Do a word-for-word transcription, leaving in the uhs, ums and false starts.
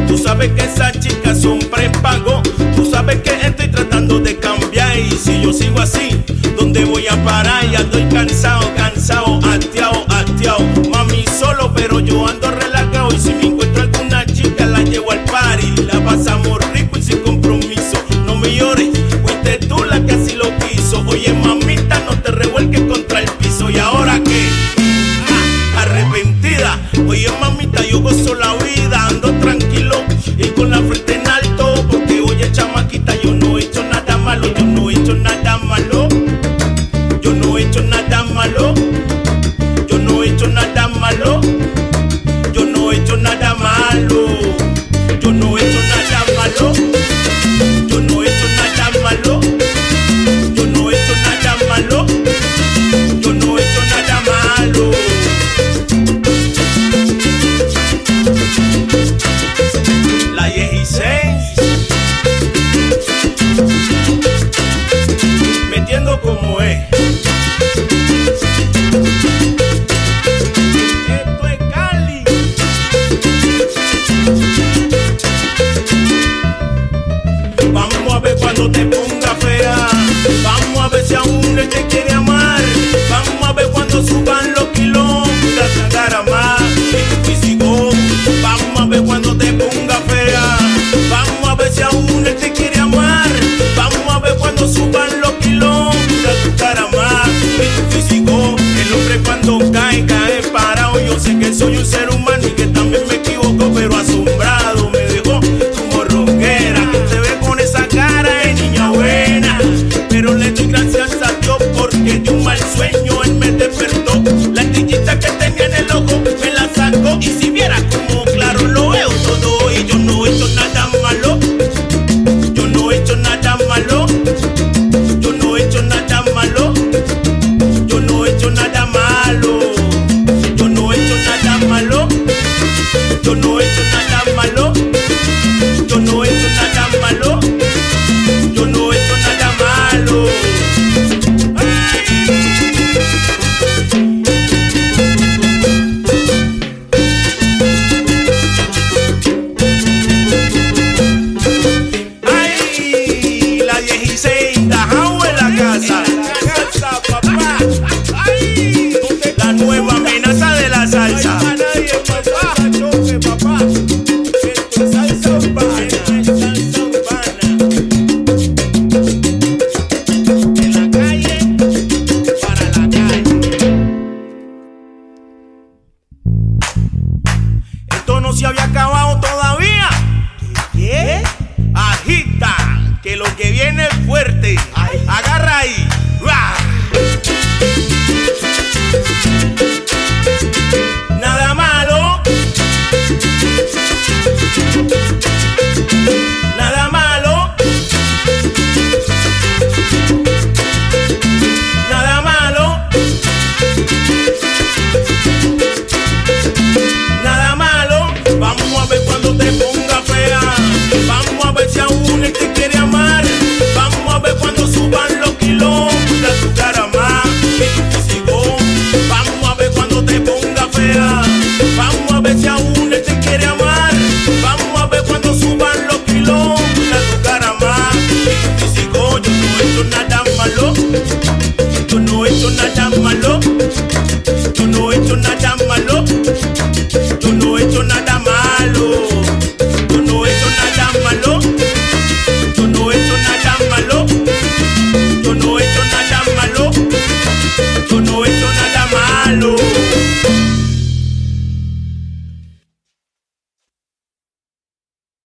Tú sabes que esas chicas son prepago. Tú sabes que estoy tratando de cambiar. Y si yo sigo así, ¿dónde voy a parar? Ya estoy cansado, cansado, hastiao, hastiao. Mami solo, pero yo ando relajado. Y si me encuentro alguna chica, la llevo al party. La pasamos rico y sin compromiso. No me llores, fuiste tú la que así lo quiso. Oye mamita, no te revuelques contra el piso. ¿Y ahora qué? Ah, arrepentida. Oye mamita, yo gozo la vida, ando tranquilo y con la frente en alto. Porque oye chamaquita, yo no he hecho nada malo. Yo no he hecho nada malo. Yo no he hecho nada malo. Yo no he hecho nada malo. Yo no he hecho nada malo. Yo no he hecho nada malo. Yo no he hecho nada malo. Yo no he hecho nada malo. Yo no he hecho nada malo. La dieciséis metiendo como es. Esto es Cali. Vamos a ver cuando te ponga fea. Vamos a ver si aún él te quiere amar. Vamos a ver cuando suban los kilómetros. Sacar más en tu físico. Vamos a ver cuando te ponga fea. Vamos a ver si aún él te quiere amar. Vamos a ver cuando suban los kilómetros. Sacar más en tu físico. El hombre cuando cae, cae parado. Yo sé que soy un ser humano y que también me equivoco, pero asombrado me dejó tu morronguera. Que te ve con esa cara de niña buena. Pero le doy gracias a Dios porque de un mal sueño él me despertó. La estrellita que tenía en el ojo me la sacó. Y si viera como claro lo veo todo. Y yo no he hecho nada malo. Yo no he hecho nada malo. Yo no he hecho nada malo. Yo no he hecho nada malo. Yo no he hecho nada malo. Yo no he hecho nada malo. Yo no he hecho nada malo. Yo no he hecho nada malo. Ay, la dieciséis, Dajao en la casa. Ay, la nueva amenaza de la salsa. Esto no se había acabado todavía. ¿Qué? Agita, que lo que viene es fuerte. Agarra ahí. ¡Ruah! Nada malo. Nada malo. Nada malo. Nada malo. Vamos a ver cuando te ponga fea. Vamos a ver si aún él te quiere amar. Vamos a ver cuando suban los kilómetros. Tu cara más que tu físico. Vamos a ver cuando te ponga fea. Vamos a ver si aún él te quiere amar. Vamos a ver cuando suban los kilómetros. Tu cara más que tu físico. Yo no he hecho nada malo. Yo no he hecho nada malo.